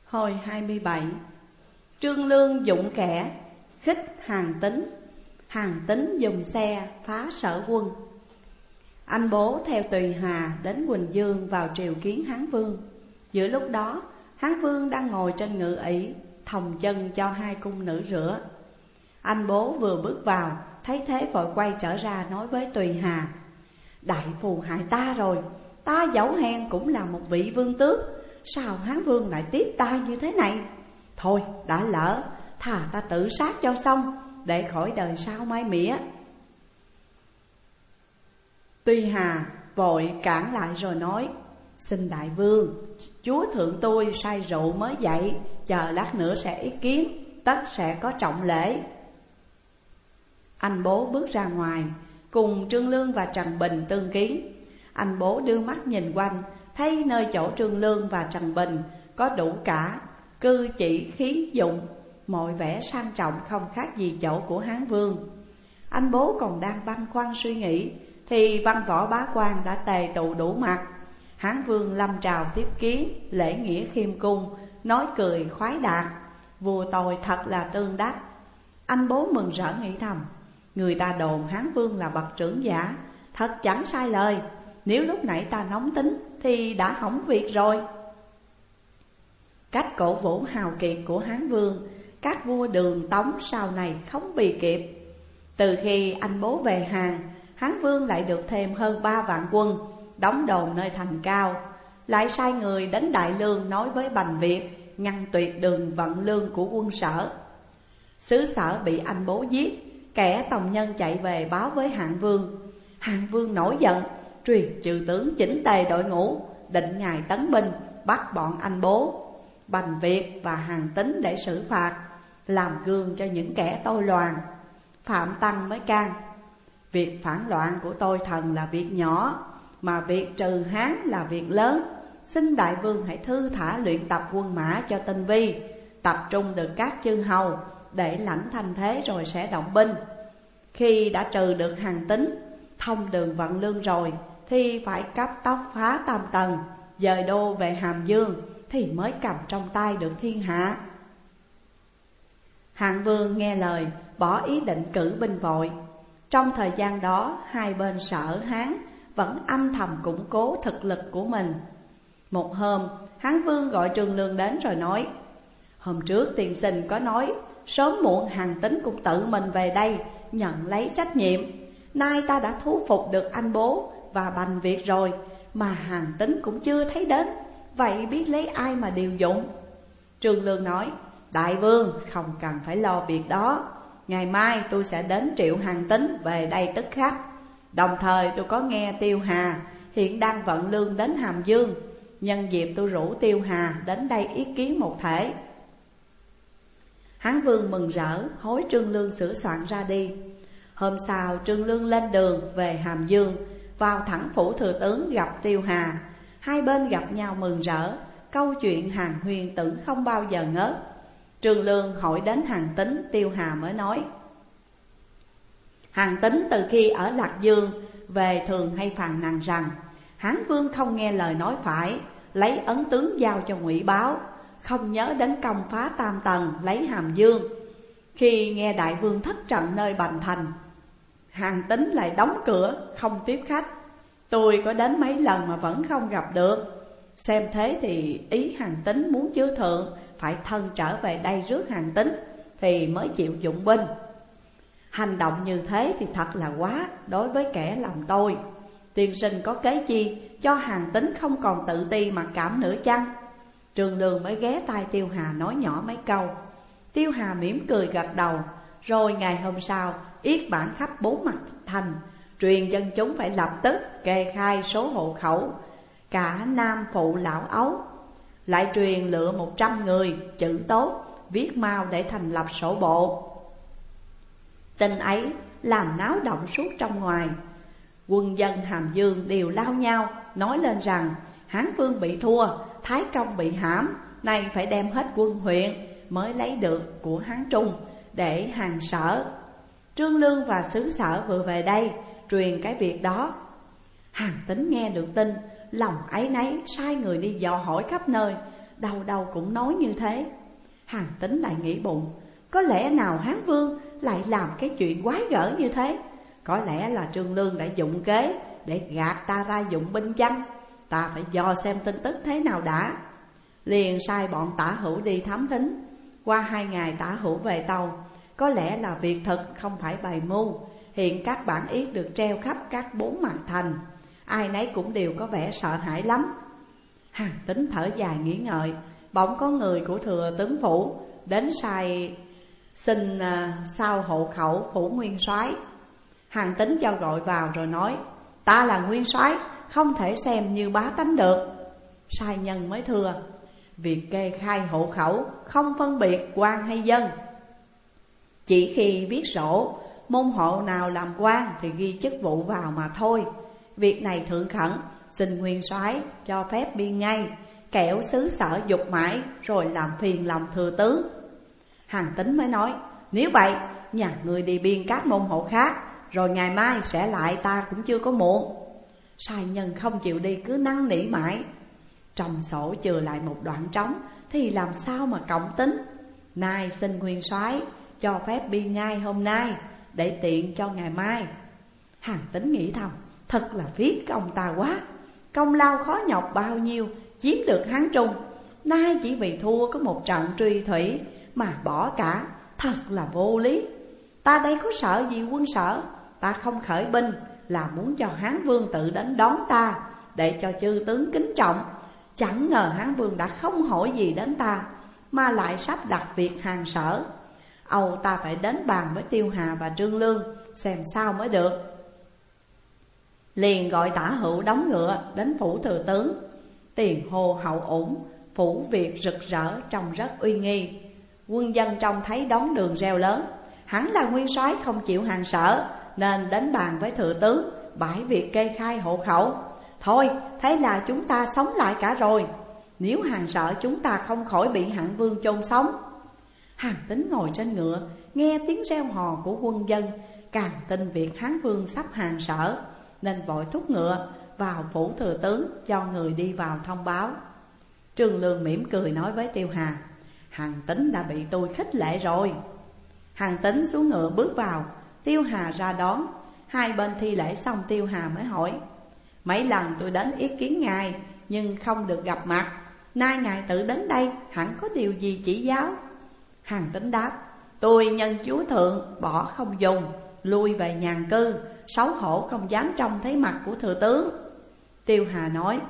Hồi 27. Trương Lương dụng kẻ khích Hàn Tín. Hàn Tín dùng xe phá Sở Quân. Anh Bố theo Tùy Hà đến Quỳnh Dương vào triều kiến Hán Vương. Giữa lúc đó, Hán Vương đang ngồi trên ngự ỷ, thòng chân cho hai cung nữ rửa. Anh Bố vừa bước vào, thấy thế vội quay trở ra nói với Tùy Hà: đại phù hại ta rồi, ta dẫu hèn cũng là một vị vương tước, sao Hán Vương lại tiếp ta như thế này? Thôi đã lỡ, thà ta tự sát cho xong, để khỏi đời sau mai mỉa. Tùy Hà vội cản lại rồi nói: xin đại vương, chúa thượng tôi say rượu mới dậy, chờ lát nữa sẽ ý kiến, tất sẽ có trọng lễ. Anh Bố bước ra ngoài, cùng Trương Lương và Trần Bình tương kiến. Anh Bố đưa mắt nhìn quanh, thấy nơi chỗ Trương Lương và Trần Bình có đủ cả cư chỉ khí dụng, mọi vẻ sang trọng không khác gì chỗ của Hán Vương. Anh Bố còn đang băn khoăn suy nghĩ thì văn võ bá quan đã tề tụ đủ mặt. Hán Vương lâm trào tiếp kiến, lễ nghĩa khiêm cung, nói cười khoái đạt: vua tôi thật là tương đắc. Anh Bố mừng rỡ nghĩ thầm: người ta đồn Hán Vương là bậc trưởng giả, thật chẳng sai lời. Nếu lúc nãy ta nóng tính thì đã hỏng việc rồi. Cách cổ vũ hào kiệt của Hán Vương, các vua Đường Tống sau này không bì kịp. Từ khi anh Bố về Hàn, Hán Vương lại được thêm hơn 3 vạn quân, đóng đồn nơi thành cao. Lại sai người đến Đại Lương nói với Bành Việt, ngăn tuyệt đường vận lương của quân Sở. Xứ Sở bị anh Bố giết, kẻ tòng nhân chạy về báo với Hạng Vương. Hạng Vương nổi giận, truyền trừ tướng chỉnh tề đội ngũ, định ngày tấn binh bắt bọn anh Bố, Bành Việt và Hàn Tín để xử phạt, làm gương cho những kẻ tôi loạn. Phạm Tăng mới can: việc phản loạn của tôi thần là việc nhỏ, mà việc trừ Hán là việc lớn. Xin đại vương hãy thư thả luyện tập quân mã cho tinh vi, tập trung được các chư hầu để lãnh thanh thế rồi sẽ động binh. Khi đã trừ được Hàn Tín, thông đường vận lương rồi, thì phải cấp tốc phá Tam Tần, dời đô về Hàm Dương, thì mới cầm trong tay được thiên hạ. Hạng Vương nghe lời, bỏ ý định cử binh vội. Trong thời gian đó, hai bên Sở Hán vẫn âm thầm củng cố thực lực của mình. Một hôm, Hán Vương gọi Trương Lương đến rồi nói: hôm trước tiên sinh có nói sớm muộn Hàn Tín cũng tự mình về đây nhận lấy trách nhiệm. Nay ta đã thuyết phục được anh Bố và Bành Việt rồi, mà Hàn Tín cũng chưa thấy đến, vậy biết lấy ai mà điều dụng? Trương Lương nói: đại vương không cần phải lo việc đó, ngày mai tôi sẽ đến triệu Hàn Tín về đây tức khắc. Đồng thời tôi có nghe Tiêu Hà hiện đang vận lương đến Hàm Dương, nhân dịp tôi rủ Tiêu Hà đến đây ý kiến một thể. Hán Vương mừng rỡ, hối Trương Lương sửa soạn ra đi. Hôm sau Trương Lương lên đường về Hàm Dương, vào thẳng phủ thừa tướng gặp Tiêu Hà. Hai bên gặp nhau mừng rỡ, câu chuyện hàn huyên tưởng không bao giờ ngớt. Trương Lương hỏi đến Hàn Tín, Tiêu Hà mới nói: Hàn Tín từ khi ở Lạc Dương về thường hay phàn nàn rằng Hán Vương không nghe lời nói phải, lấy ấn tướng giao cho Ngụy Báo, không nhớ đến công phá Tam Tần, lấy Hàm Dương. Khi nghe đại vương thất trận nơi Bành Thành, Hàn Tín lại đóng cửa không tiếp khách. Tôi có đến mấy lần mà vẫn không gặp được. Xem thế thì ý Hàn Tín muốn chư thượng phải thân trở về đây rước Hàn Tín thì mới chịu dụng binh. Hành động như thế thì thật là quá đối với kẻ làm tôi. Tiên sinh có kế chi cho Hàn Tín không còn tự ti mà cảm nữa chăng? Trương Lương mới ghé tai Tiêu Hà nói nhỏ mấy câu. Tiêu Hà mỉm cười gật đầu. Rồi ngày hôm sau yết bản khắp 4 mặt thành, truyền dân chúng phải lập tức kê khai số hộ khẩu, cả nam phụ lão ấu. Lại truyền lựa 100 người chữ tốt, viết mau để thành lập sổ bộ. Tin ấy làm náo động suốt trong ngoài. Quân dân Hàm Dương đều lao nhau nói lên rằng Hán Vương bị thua, Thái Công bị hãm, nay phải đem hết quân huyện mới lấy được của Hán Trung để hàng Sở. Trương Lương và xứ Sở vừa về đây truyền cái việc đó. Hàn Tín nghe được tin, lòng áy náy sai người đi dò hỏi khắp nơi, đâu đâu cũng nói như thế. Hàn Tín lại nghĩ bụng, có lẽ nào Hán Vương lại làm cái chuyện quái gở như thế? Có lẽ là Trương Lương đã dụng kế để gạt ta ra dụng binh chăng? Ta phải dò xem tin tức thế nào đã. Liền sai bọn Tả Hữu đi thám thính. Qua 2 ngày Tả Hữu về tàu. Có lẽ là việc thật không phải bày mưu. Hiện các bản yết được treo khắp các 4 mặt thành, ai nấy cũng đều có vẻ sợ hãi lắm. Hàn Tín thở dài nghĩ ngợi. Bỗng có người của thừa tướng phủ đến xin sao hộ khẩu phủ nguyên soái. Hàn Tín cho gọi vào rồi nói, ta là nguyên soái, không thể xem như bá tánh được. Sai nhân mới thưa, việc kê khai hộ khẩu không phân biệt quan hay dân, chỉ khi viết sổ môn hộ nào làm quan thì ghi chức vụ vào mà thôi. Việc này thượng khẩn, xin nguyên soái cho phép biên ngay, kẻo xứ sở dục mãi rồi làm phiền lòng thừa tướng. Hàn Tín mới nói, nếu vậy nhà người đi biên các môn hộ khác, rồi ngày mai sẽ lại ta cũng chưa có muộn. Sai nhân không chịu đi, cứ năn nỉ mãi. Trong sổ chừa lại một đoạn trống thì làm sao mà cộng tính. Nay xin nguyên soái cho phép biên ngay hôm nay, để tiện cho ngày mai. Hàn Tín nghĩ thầm, thật là phí công ta quá. Công lao khó nhọc bao nhiêu chiếm được Hán Trung, nay chỉ vì thua có một trận truy thủy mà bỏ cả, thật là vô lý. Ta đây có sợ gì quân sở, ta không khởi binh là muốn cho Hán Vương tự đến đón ta, để cho chư tướng kính trọng. Chẳng ngờ Hán Vương đã không hỏi gì đến ta, mà lại sắp đặt việc hàng sở. Âu ta phải đến bàn với Tiêu Hà và Trương Lương xem sao mới được. Liền gọi Tả Hữu đóng ngựa đến phủ thừa tướng. Tiền hô hậu ủng, phủ việc rực rỡ trông rất uy nghi. Quân dân trông thấy đón đường reo lớn, hắn là nguyên soái không chịu hàng sở, nên đến bàn với thừa tướng bãi việc kê khai hộ khẩu. Thôi thế là chúng ta sống lại cả rồi, nếu hàng sở chúng ta không khỏi bị Hạng Vương chôn sống. Hàn Tín ngồi trên ngựa, nghe tiếng reo hò của quân dân, càng tin việc Hán Vương sắp hàng sở, nên vội thúc ngựa vào phủ thừa tướng cho người đi vào thông báo. Trương Lương mỉm cười nói với Tiêu Hà, Hàn Tín đã bị tôi khích lệ rồi. Hàn Tín xuống ngựa bước vào, Tiêu Hà ra đón. Hai bên thi lễ xong, Tiêu Hà mới hỏi, mấy lần tôi đến ý kiến ngài nhưng không được gặp mặt, nay ngài tự đến đây hẳn có điều gì chỉ giáo? Hàn Tín đáp, tôi nhân chúa thượng bỏ không dùng, lui về nhàn cư, xấu hổ không dám trông thấy mặt của thừa tướng. Tiêu Hà nói,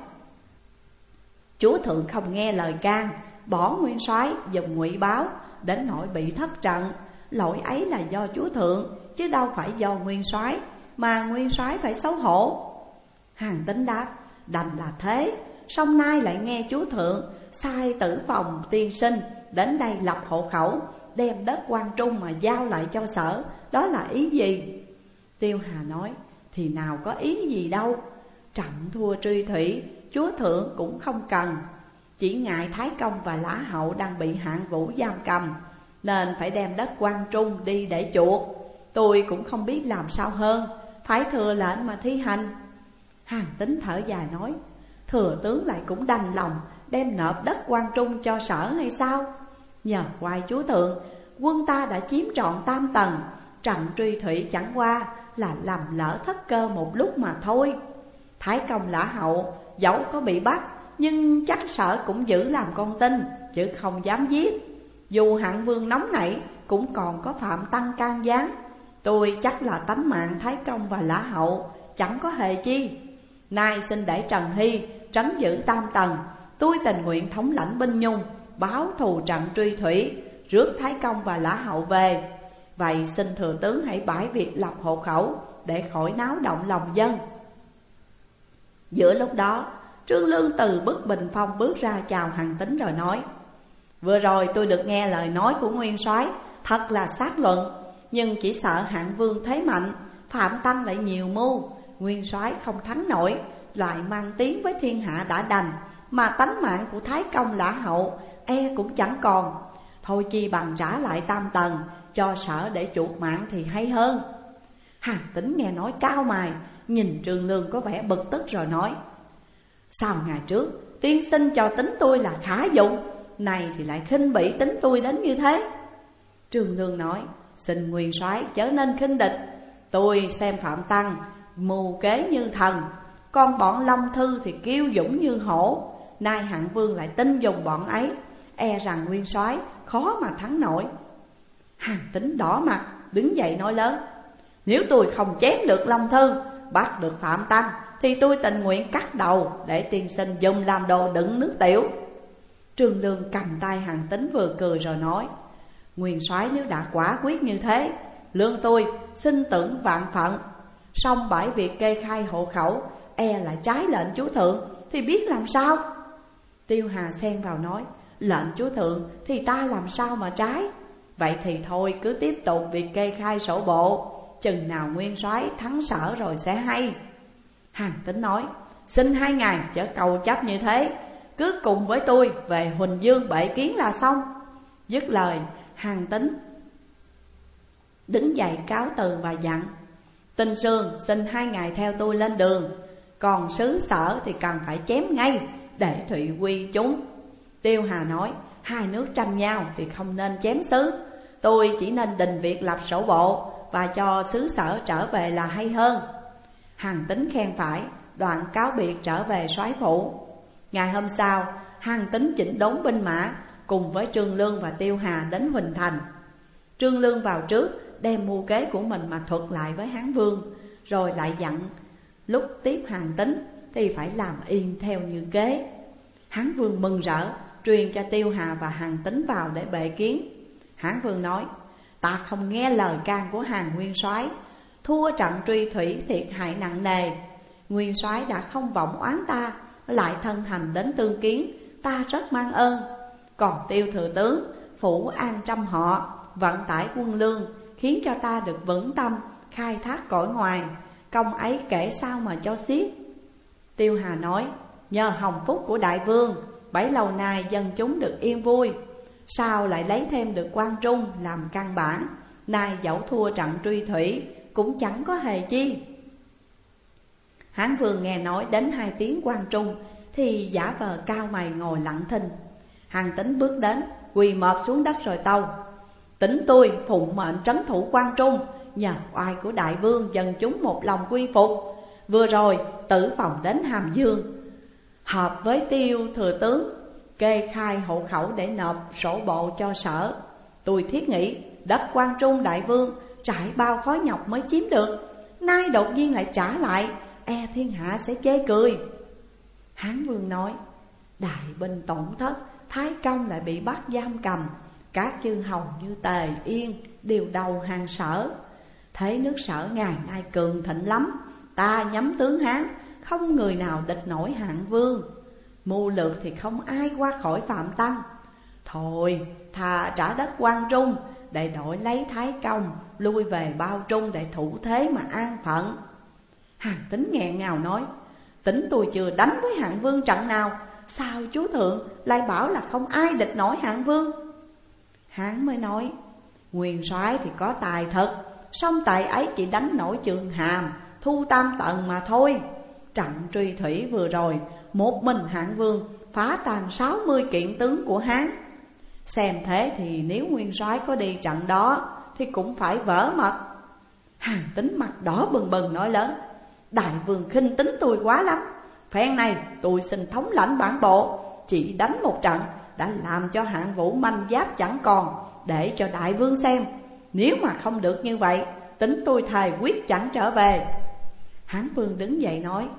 chúa thượng không nghe lời can, bỏ nguyên soái dùng ngụy báo, đến nỗi bị thất trận. Lỗi ấy là do chúa thượng, chứ đâu phải do nguyên soái, mà nguyên soái phải xấu hổ. Hàn Tín đáp, đành là thế, song nay lại nghe chúa thượng sai Tử Phòng tiên sinh đến đây lập hộ khẩu, đem đất Quan Trung mà giao lại cho sở, đó là ý gì? Tiêu Hà nói, thì nào có ý gì đâu, trận thua truy thủy, chúa thượng cũng không cần, chỉ ngại Thái Công và Lã Hậu đang bị Hạng Vũ giam cầm, nên phải đem đất Quan Trung đi để chuộc. Tôi cũng không biết làm sao hơn, phải thừa lệnh mà thi hành. Hàn Tín thở dài nói, thừa tướng lại cũng đành lòng đem nộp đất Quan Trung cho sở hay sao? Nhờ quay chúa thượng, quân ta đã chiếm trọn Tam Tần, trận truy thủy chẳng qua là lầm lỡ thất cơ một lúc mà thôi. Thái Công Lã Hậu dẫu có bị bắt, nhưng chắc sở cũng giữ làm con tin, chứ không dám giết. Dù Hạng Vương nóng nảy cũng còn có Phạm Tăng can gián. Tôi chắc là tánh mạng Thái Công và Lã Hậu chẳng có hề chi. Nay xin để Trần Hy trấn giữ Tam Tần, tôi tình nguyện thống lãnh binh nhung, báo thù trận truy thủy, rước Thái Công và Lã Hậu về. Vậy xin thừa tướng hãy bãi việc lập hộ khẩu, để khỏi náo động lòng dân. Giữa lúc đó, Trương Lương từ bức bình phong bước ra chào Hàn Tín rồi nói, vừa rồi tôi được nghe lời nói của nguyên soái, thật là xác luận, nhưng chỉ sợ Hạng Vương thế mạnh, Phạm Tăng lại nhiều mưu, nguyên soái không thắng nổi, lại mang tiếng với thiên hạ đã đành, mà tánh mạng của Thái Công Lã Hậu e cũng chẳng còn. Thôi chi bằng trả lại Tam Tần cho sở để chuộc mạng thì hay hơn. Hàn Tín nghe nói cao mày, nhìn Trương Lương có vẻ bực tức rồi nói, Sau ngày trước tiên sinh cho tính tôi là khả dụng, này thì lại khinh bỉ tính tôi đến như thế. Trương Lương nói: xin nguyên soái chớ nên khinh địch. Tôi xem Phạm Tăng mưu kế như thần, còn bọn Long Thư thì kiêu dũng như hổ. Nay Hạng Vương lại tin dùng bọn ấy, e rằng nguyên soái khó mà thắng nổi. Hàn Tín đỏ mặt đứng dậy nói lớn: nếu tôi không chém được Long Thư, bắt được Phạm Tăng, thì tôi tình nguyện cắt đầu để tiên sinh dùng làm đồ đựng nước tiểu. Trương Lương cầm tay Hàn Tín vừa cười rồi nói: nguyên soái nếu đã quả quyết như thế, lương tôi xin tưởng vạn phận. Song bởi việc kê khai hộ khẩu e là trái lệnh chúa thượng, thì biết làm sao? Tiêu Hà xen vào nói: lệnh chúa thượng thì ta làm sao mà trái? Vậy thì thôi cứ tiếp tục việc kê khai sổ bộ, chừng nào nguyên soái thắng Sở rồi sẽ hay. Hàn Tín nói: xin 2 ngày chớ cầu chấp như thế, cứ cùng với tôi về Huỳnh Dương bệ kiến là xong. Dứt lời, Hàn Tín đứng dậy cáo từ và dặn: Tinh Sương xin 2 ngày theo tôi lên đường, còn sứ Sở thì cần phải chém ngay để Thụy quy chúng. Tiêu Hà nói: 2 nước tranh nhau thì không nên chém sứ, tôi chỉ nên đình việc lập sổ bộ và cho sứ Sở trở về là hay hơn. Hàn Tín khen phải, đoạn cáo biệt trở về soái phủ. Ngày hôm sau, Hàn Tín chỉnh đốn binh mã cùng với Trương Lương và Tiêu Hà đến Huỳnh Thành. Trương Lương vào trước đem mưu kế của mình mà thuật lại với Hán Vương, rồi lại dặn lúc tiếp Hàn Tín thì phải làm yên theo như kế. Hán Vương mừng rỡ, truyền cho Tiêu Hà và Hàn Tín vào để bệ kiến. Hán Vương nói: ta không nghe lời can của Hàn nguyên soái, thua trận truy thủy thiệt hại nặng nề. Nguyên soái đã không vọng oán ta, lại thân hành đến tương kiến, ta rất mang ơn. Còn Tiêu thừa tướng phủ an trăm họ, vận tải quân lương, khiến cho ta được vững tâm khai thác cõi ngoài, công ấy kể sao mà cho xiết. Tiêu Hà nói: nhờ hồng phúc của đại vương, bấy lâu nay dân chúng được yên vui, sao lại lấy thêm được Quan Trung làm căn bản, nay dẫu thua trận truy thủy cũng chẳng có hề chi. Hán Vương nghe nói đến 2 tiếng Quan Trung thì giả vờ cao mày ngồi lặng thinh. Hàn Tín bước đến, quỳ mọp xuống đất rồi tâu: Tính tôi phụng mệnh trấn thủ Quan Trung, nhờ oai của đại vương dân chúng một lòng quy phục. Vừa rồi Tử Phòng đến Hàm Dương, họp với Tiêu thừa tướng kê khai hộ khẩu để nộp sổ bộ cho Sở. Tôi thiết nghĩ đất Quan Trung đại vương trải bao khó nhọc mới chiếm được, nay đột nhiên lại trả lại, e thiên hạ sẽ chê cười. Hán Vương nói: đại binh tổn thất, Thái Công lại bị bắt giam cầm, các chư hầu như Tề Yên đều đầu hàng Sở. Thế nước Sở ngày nay cường thịnh lắm, ta nhắm tướng Hán không người nào địch nổi Hạng Vương. Mưu lược thì không ai qua khỏi Phạm Tăng. Thôi thà trả đất Quan Trung để đổi lấy Thái Công, lui về Bao Trung để thủ thế mà an phận. Hàn Tín nghẹn ngào nói: tính tôi chưa đánh với Hạng Vương trận nào, sao chúa thượng lại bảo là không ai địch nổi Hạng Vương? Hán mới nói: nguyên soái thì có tài thật, song tài ấy chỉ đánh nổi Chương Hàm, Thu Tam Tần mà thôi. Trận truy thủy vừa rồi, một mình Hạng Vương phá tan 60 kiện tướng của Hán. Xem thế thì nếu nguyên soái có đi trận đó thì cũng phải vỡ mật. Hàn Tín mặt đỏ bừng bừng nói lớn: đại vương khinh tính tôi quá lắm. Phen này tôi xin thống lãnh bản bộ, chỉ đánh một trận đã làm cho Hạng Vũ manh giáp chẳng còn, để cho đại vương xem. Nếu mà không được như vậy, tính tôi thề quyết chẳng trở về. Hán Vương đứng dậy nói: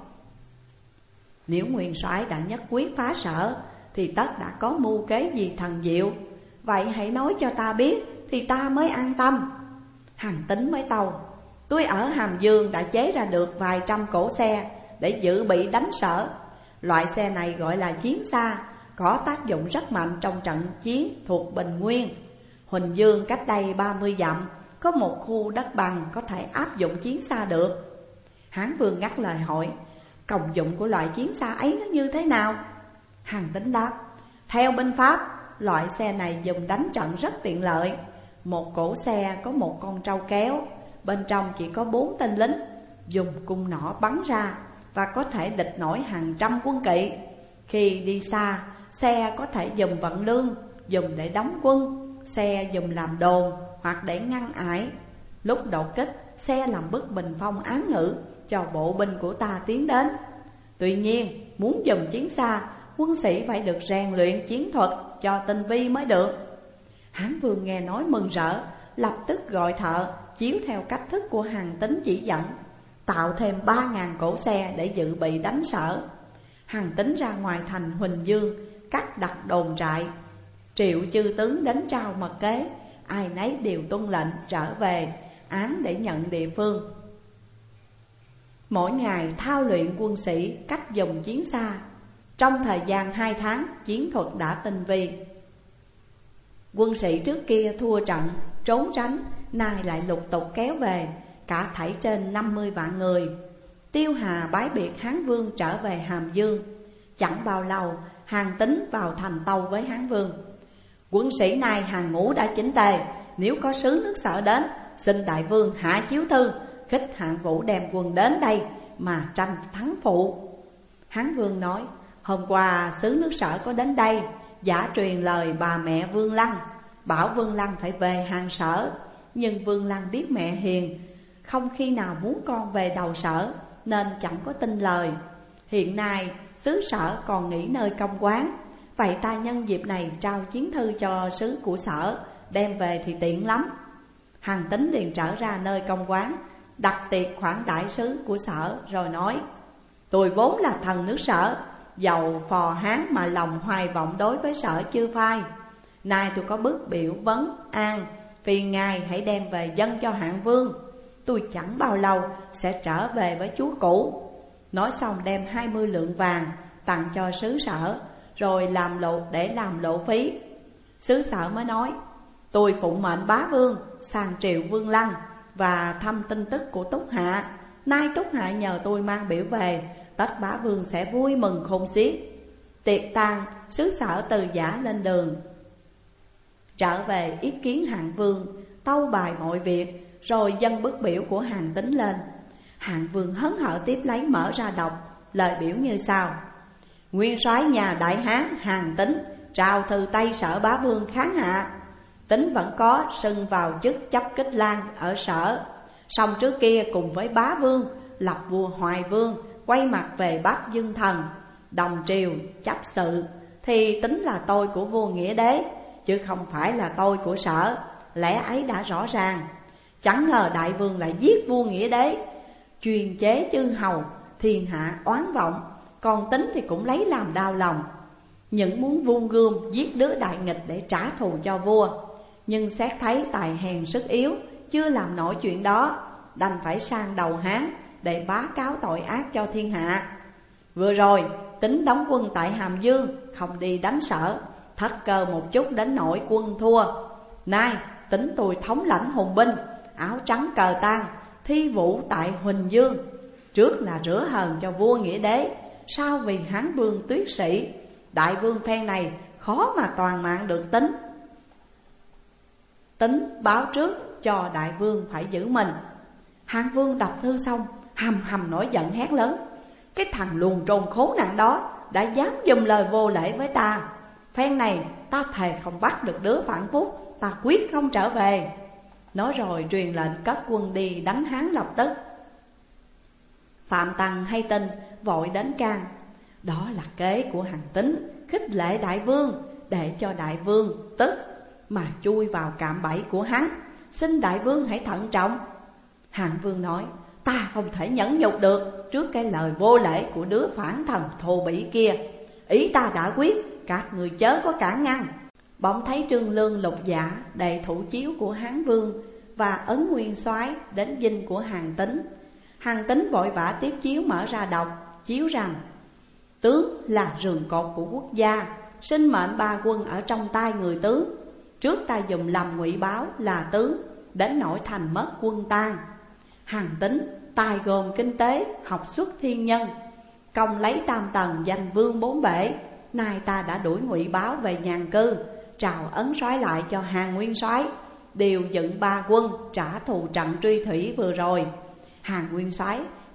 nếu nguyên soái đã nhất quyết phá Sở thì tất đã có mưu kế gì thần diệu, vậy hãy nói cho ta biết thì ta mới an tâm. Hàn Tín mới tâu: tôi ở Hàm Dương đã chế ra được vài trăm cỗ xe để dự bị đánh Sở. Loại xe này gọi là chiến xa, có tác dụng rất mạnh trong trận chiến thuộc Bình Nguyên. Huỳnh Dương cách đây 30 dặm có một khu đất bằng có thể áp dụng chiến xa được. Hán Vương ngắt lời hỏi: công dụng của loại chiến xa ấy nó như thế nào? Hàn Tín đáp: theo binh pháp, loại xe này dùng đánh trận rất tiện lợi. Một cỗ xe có một con trâu kéo, bên trong chỉ có 4 tên lính, dùng cung nỏ bắn ra, và có thể địch nổi hàng trăm quân kỵ. Khi đi xa, xe có thể dùng vận lương, dùng để đóng quân, xe dùng làm đồn hoặc để ngăn ải. Lúc đột kích, xe làm bức bình phong án ngữ cho bộ binh của ta tiến đến. Tuy nhiên, muốn dùng chiến xa, quân sĩ phải được rèn luyện chiến thuật cho tinh vi mới được. Hán Vương nghe nói mừng rỡ, lập tức gọi thợ chiếu theo cách thức của Hàn Tín chỉ dẫn, tạo thêm 3.000 cỗ xe để dự bị đánh Sở. Hàn Tín ra ngoài thành Huỳnh Dương, cắt đặt đồn trại. Triệu chư tướng đến trao mật kế, ai nấy đều tuân lệnh trở về án để nhận địa phương. Mỗi ngày thao luyện quân sĩ cách dùng chiến xa. Trong thời gian 2 tháng, chiến thuật đã tinh vi. Quân sĩ trước kia thua trận, trốn tránh, nay lại lục tục kéo về, cả thảy trên 50 vạn người. Tiêu Hà bái biệt Hán Vương trở về Hàm Dương. Chẳng bao lâu, Hàn Tín vào thành tâu với Hán Vương: quân sĩ nay hàng ngũ đã chỉnh tề, nếu có sứ nước Sở đến, xin đại vương hạ chiếu thư, khích Hạng Vũ đem quân đến đây mà tranh thắng phụ. Hán Vương nói: hôm qua sứ nước Sở có đến đây, giả truyền lời bà mẹ Vương Lăng, bảo Vương Lăng phải về Hàng Sở. Nhưng Vương Lăng biết mẹ hiền, không khi nào muốn con về đầu Sở, nên chẳng có tin lời. Hiện nay sứ Sở còn nghỉ nơi công quán, vậy ta nhân dịp này trao chiến thư cho sứ của Sở, đem về thì tiện lắm. Hàn Tín liền trở ra nơi công quán, đặt tiệc khoản đãi sứ của Sở, rồi nói: tôi vốn là thần nước Sở, dầu phò Hán mà lòng hoài vọng đối với Sở chưa phai. Nay tôi có bức biểu vấn an, phiền ngài hãy đem về dâng cho Hạng Vương. Tôi chẳng bao lâu sẽ trở về với chúa cũ. Nói xong đem 20 lượng vàng tặng cho sứ Sở, rồi làm lộ phí. Sứ Sở mới nói: tôi phụng mệnh bá vương sang triều Vương Lăng và thăm tin tức của Túc Hạ. Nay Túc Hạ nhờ tôi mang biểu về, tất bá vương sẽ vui mừng khôn xiết. Tiệc tàn, sứ Sở từ giả lên đường, trở về ý kiến Hạng Vương, tâu bài mọi việc, rồi dâng bức biểu của Hàn Tín lên. Hạng Vương hớn hở tiếp lấy mở ra đọc. Lời biểu như sau: nguyên soái nhà Đại Hán Hàn Tín trao thư Tây Sở bá vương kháng hạ. Tín vẫn có xưng vào chức chấp Kích Lan ở Sở, song trước kia cùng với bá vương lập vua Hoài Vương, quay mặt về Bắc Dương Thần, đồng triều chấp sự, thì Tín là tôi của vua Nghĩa Đế, chứ không phải là tôi của Sở. Lẽ ấy đã rõ ràng. Chẳng ngờ đại vương lại giết vua Nghĩa Đế, truyền chế chư hầu, thiên hạ oán vọng. Còn Tín thì cũng lấy làm đau lòng, những muốn vung gươm giết đứa đại nghịch để trả thù cho vua. Nhưng xét thấy tài hèn sức yếu, chưa làm nổi chuyện đó, đành phải sang đầu Hán để bá cáo tội ác cho thiên hạ. Vừa rồi Tín đóng quân tại Hàm Dương, không đi đánh Sở, thất cơ một chút đến nỗi quân thua. Nay Tín tôi thống lãnh hùng binh, áo trắng cờ tang, thi vũ tại Huỳnh Dương. Trước là rửa hờn cho vua Nghĩa Đế, sau vì Hán Vương tuyết sĩ. Đại vương phen này khó mà toàn mạng được Tín. Tín báo trước cho đại vương phải giữ mình. Hán Vương đọc thư xong, hầm hầm nổi giận hét lớn: cái thằng luồn trồn khốn nạn đó đã dám dùng lời vô lễ với ta. Phen này ta thề không bắt được đứa phản phúc, ta quyết không trở về. Nói rồi truyền lệnh cất quân đi đánh Hán lập tức. Phạm Tăng hay tin, vội đến can. Đó là kế của Hàn Tín, khích lệ đại vương, để cho đại vương tức mà chui vào cạm bẫy của hắn. Xin đại vương hãy thận trọng. Hàn Vương nói: ta không thể nhẫn nhục được trước cái lời vô lễ của đứa phản thần thô bỉ kia. Ý ta đã quyết, các người chớ có cản ngăn. Bỗng thấy Trương Lương Lục Dạ đệ thủ chiếu của Hán Vương và Ấn Nguyên Soái đến dinh của Hàn Tín. Hàn Tín vội vã tiếp chiếu mở ra đọc, chiếu rằng: tướng là rường cột của quốc gia, sinh mệnh ba quân ở trong tay người tướng. Trước ta dùng lầm ngụy báo là tướng, đến nỗi thành mất quân tan. Hàn Tín tài gồm kinh tế, học xuất thiên nhân, công lấy tam tầng, danh vương bốn bể. Nay ta đã đuổi ngụy báo về nhàn cư, trào ấn soái lại cho Hàn Nguyên Soái, điều dựng ba quân trả thù trận truy thủy vừa rồi. Hàn Nguyên Soái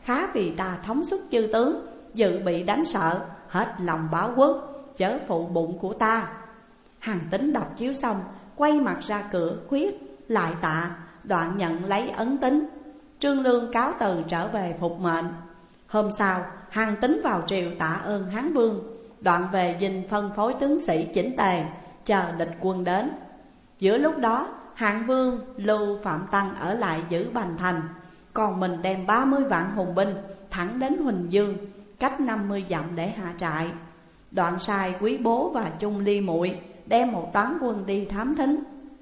khá vì ta thống suất chư tướng, dự bị đánh sợ, hết lòng báo quốc, chớ phụ bụng của ta. Hàn Tín đọc chiếu xong, quay mặt ra cửa khuyết lại tạ, đoạn nhận lấy ấn tín. Trương Lương cáo từ trở về phục mệnh. Hôm sau, Hàn Tín vào triều tạ ơn Hán Vương, đoạn về dinh phân phối tướng sĩ chỉnh tề, chờ địch quân đến. Giữa lúc đó, Hạng Vương lưu Phạm Tăng ở lại giữ Bành Thành, còn mình đem 30 vạn hùng binh thẳng đến Huỳnh Dương, cách 50 dặm để hạ trại. Đoạn sai Quý Bố và Chung Ly Muội đem một toán quân đi thám thính.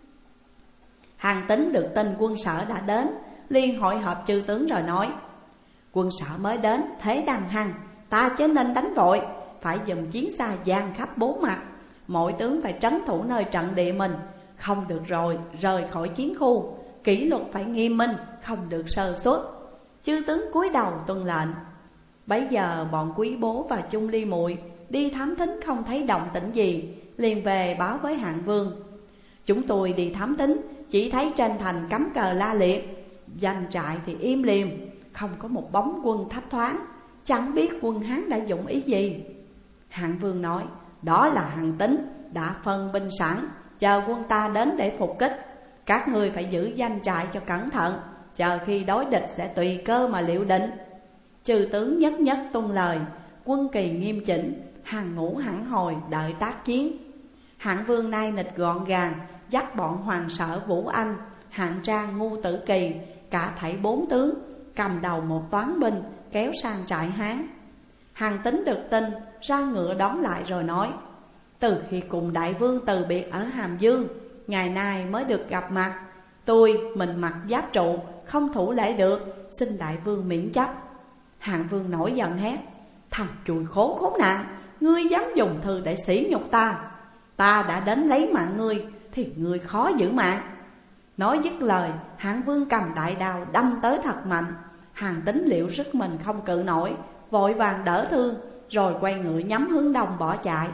Hàn Tín được tin quân Sở đã đến, liền hội họp chư tướng rồi nói: quân Sở mới đến, thế đằng hằng, ta chớ nên đánh vội, phải dùm chiến xa giang khắp bốn mặt. Mỗi tướng phải trấn thủ nơi trận địa mình, không được rồi rời khỏi chiến khu. Kỷ luật phải nghiêm minh, không được sơ suất. Chư tướng cúi đầu tuân lệnh. Bấy giờ bọn Quý Bố và Chung Ly Muội đi thám thính không thấy động tĩnh gì, liền về báo với Hạng Vương: chúng tôi đi thám thính, chỉ thấy trên thành cắm cờ la liệt, doanh trại thì im lìm, không có một bóng quân thấp thoáng, chẳng biết quân Hán đã dụng ý gì. Hạng Vương nói: đó là Hàn Tín đã phân binh sẵn, chờ quân ta đến để phục kích. Các ngươi phải giữ doanh trại cho cẩn thận, chờ khi đối địch sẽ tùy cơ mà liệu định. Chư tướng nhất nhất tuân lời, quân kỳ nghiêm chỉnh, hàng ngũ hẳn hồi đợi tác chiến. Hạng Vương nay nịch gọn gàng, dắt bọn Hoàng Sở, Vũ Anh, Hạng Trang, Ngu Tử Kỳ, cả thảy 4 tướng, cầm đầu một toán binh kéo sang trại Hán. Hàn Tín được tin, ra ngựa đón lại rồi nói: từ khi cùng đại vương từ biệt ở Hàm Dương, ngày nay mới được gặp mặt. Tôi mình mặc giáp trụ, không thủ lễ được, xin đại vương miễn chấp. Hạng Vương nổi giận hét: thằng chùi khố khốn nạn, ngươi dám dùng thư để sỉ nhục ta. Ta đã đến lấy mạng ngươi thì ngươi khó giữ mạng. Nói dứt lời, Hạng Vương cầm đại đao đâm tới thật mạnh. Hàn Tín liệu sức mình không cự nổi, vội vàng đỡ thương, rồi quay ngựa nhắm hướng đông bỏ chạy.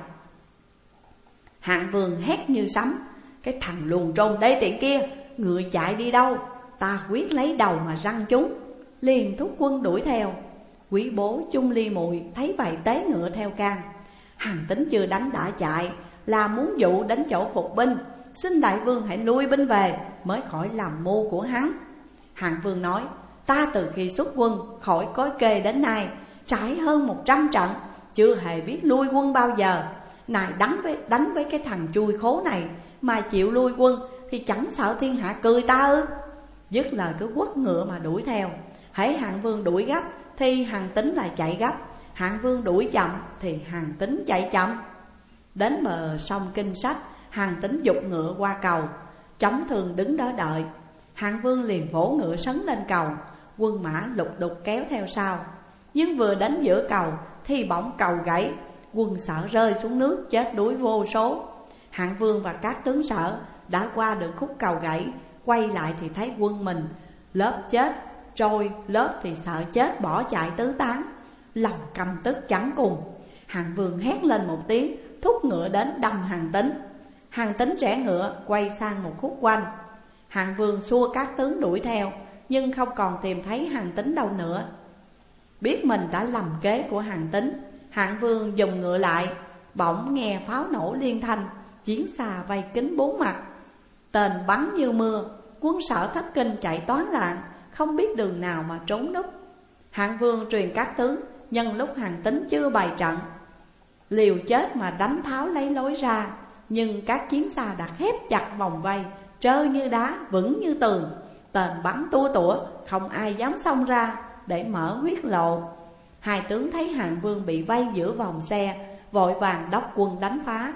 Hạng Vương hét như sấm: cái thằng luồn trôn đê tiện kia, ngựa chạy đi đâu, ta quyết lấy đầu mà răng chúng. Liền thúc quân đuổi theo. Quý Bố, Chung Ly Muội thấy vậy tế ngựa theo can. Hàn Tín chưa đánh đã chạy, là muốn dụ đến chỗ phục binh, xin đại vương hãy lui binh về, mới khỏi làm mưu của hắn. Hạng Vương nói: ta từ khi xuất quân khỏi Cối Kê đến nay, trải hơn 100 trận, chưa hề biết lui quân bao giờ. Này đánh với cái thằng chui khố này mà chịu lui quân, thì chẳng sợ thiên hạ cười ta ư? Dứt lời cứ quất ngựa mà đuổi theo. Hễ Hạng Vương đuổi gấp thì Hàn Tín lại chạy gấp, Hạng Vương đuổi chậm thì Hàn Tín chạy chậm. Đến bờ sông Kinh Sách, Hàn Tín giục ngựa qua cầu, chống thương đứng đó đợi. Hạng Vương liền vỗ ngựa sấn lên cầu, quân mã lục đục kéo theo sau. Nhưng vừa đến giữa cầu thì bỗng cầu gãy, quân Sở rơi xuống nước chết đuối vô số. Hạng Vương và các tướng Sở đã qua được khúc cầu gãy, quay lại thì thấy quân mình lớp chết trôi, lớp thì sợ chết bỏ chạy tứ tán. Lòng căm tức chẳng cùng, Hạng Vương hét lên một tiếng, thúc ngựa đến đâm Hàn Tín. Hàn Tín rẽ ngựa quay sang một khúc quanh. Hạng Vương xua các tướng đuổi theo, nhưng không còn tìm thấy Hàn Tín đâu nữa. Biết mình đã lầm kế của Hàn Tín, Hạng Vương dùng ngựa lại, bỗng nghe pháo nổ liên thanh, chiến xa vây kín bốn mặt, tên bắn như mưa. Quân Sở thất kinh chạy toán loạn, không biết đường nào mà trốn núp. Hạng Vương truyền các tướng nhân lúc Hàn Tín chưa bày trận, liều chết mà đánh tháo lấy lối ra. Nhưng các chiến xa đã khép chặt vòng vây, trơ như đá, vững như tường. Tên bắn tua tủa, không ai dám xông ra để mở huyết lộ. Hai tướng thấy Hạng Vương bị vây giữa vòng xe, vội vàng đốc quân đánh phá.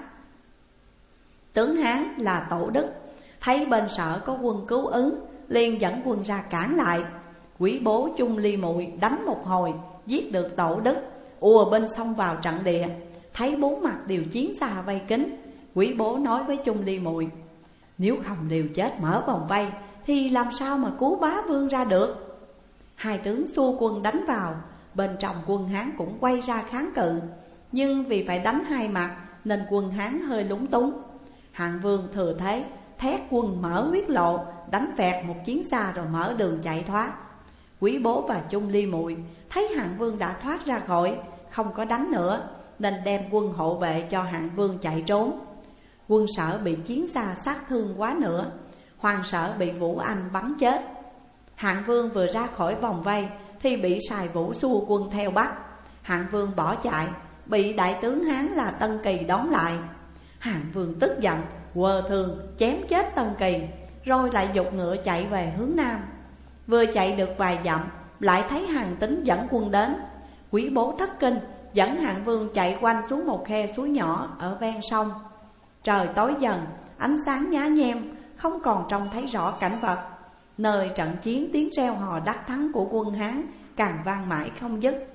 Tướng Hán là Tổ Đức thấy bên Sở có quân cứu ứng, liền dẫn quân ra cản lại. Quý Bố, Chung Ly Muội đánh một hồi, giết được Tổ Đức, ùa binh xông vào trận địa. Thấy bốn mặt đều chiến xa vây kín, Quý Bố nói với Chung Ly Muội: nếu không liều chết mở vòng vây thì làm sao mà cứu bá vương ra được? Hai tướng xua quân đánh vào, bên trong quân Hán cũng quay ra kháng cự, nhưng vì phải đánh hai mặt nên quân Hán hơi lúng túng. Hạng Vương thừa thế thét quân mở huyết lộ, đánh vẹt một chiến xa rồi mở đường chạy thoát. Quý Bố và Chung Ly Muội thấy Hạng Vương đã thoát ra khỏi, không có đánh nữa, nên đem quân hộ vệ cho Hạng Vương chạy trốn. Quân Sở bị chiến xa sát thương quá nữa, Hoàng Sở bị Vũ Anh bắn chết. Hạng Vương vừa ra khỏi vòng vây thì bị Sài Vũ xua quân theo bắt. Hạng Vương bỏ chạy, bị đại tướng Hán là Tân Kỳ đón lại. Hạng Vương tức giận, quơ thương chém chết Tân Kỳ, rồi lại giục ngựa chạy về hướng nam. Vừa chạy được vài dặm, lại thấy Hàn Tín dẫn quân đến. Quý bố thất kinh, dẫn Hạng Vương chạy quanh xuống một khe suối nhỏ ở ven sông. Trời tối dần, ánh sáng nhá nhem, không còn trông thấy rõ cảnh vật. Nơi trận chiến tiếng reo hò đắc thắng của quân Hán càng vang mãi không dứt.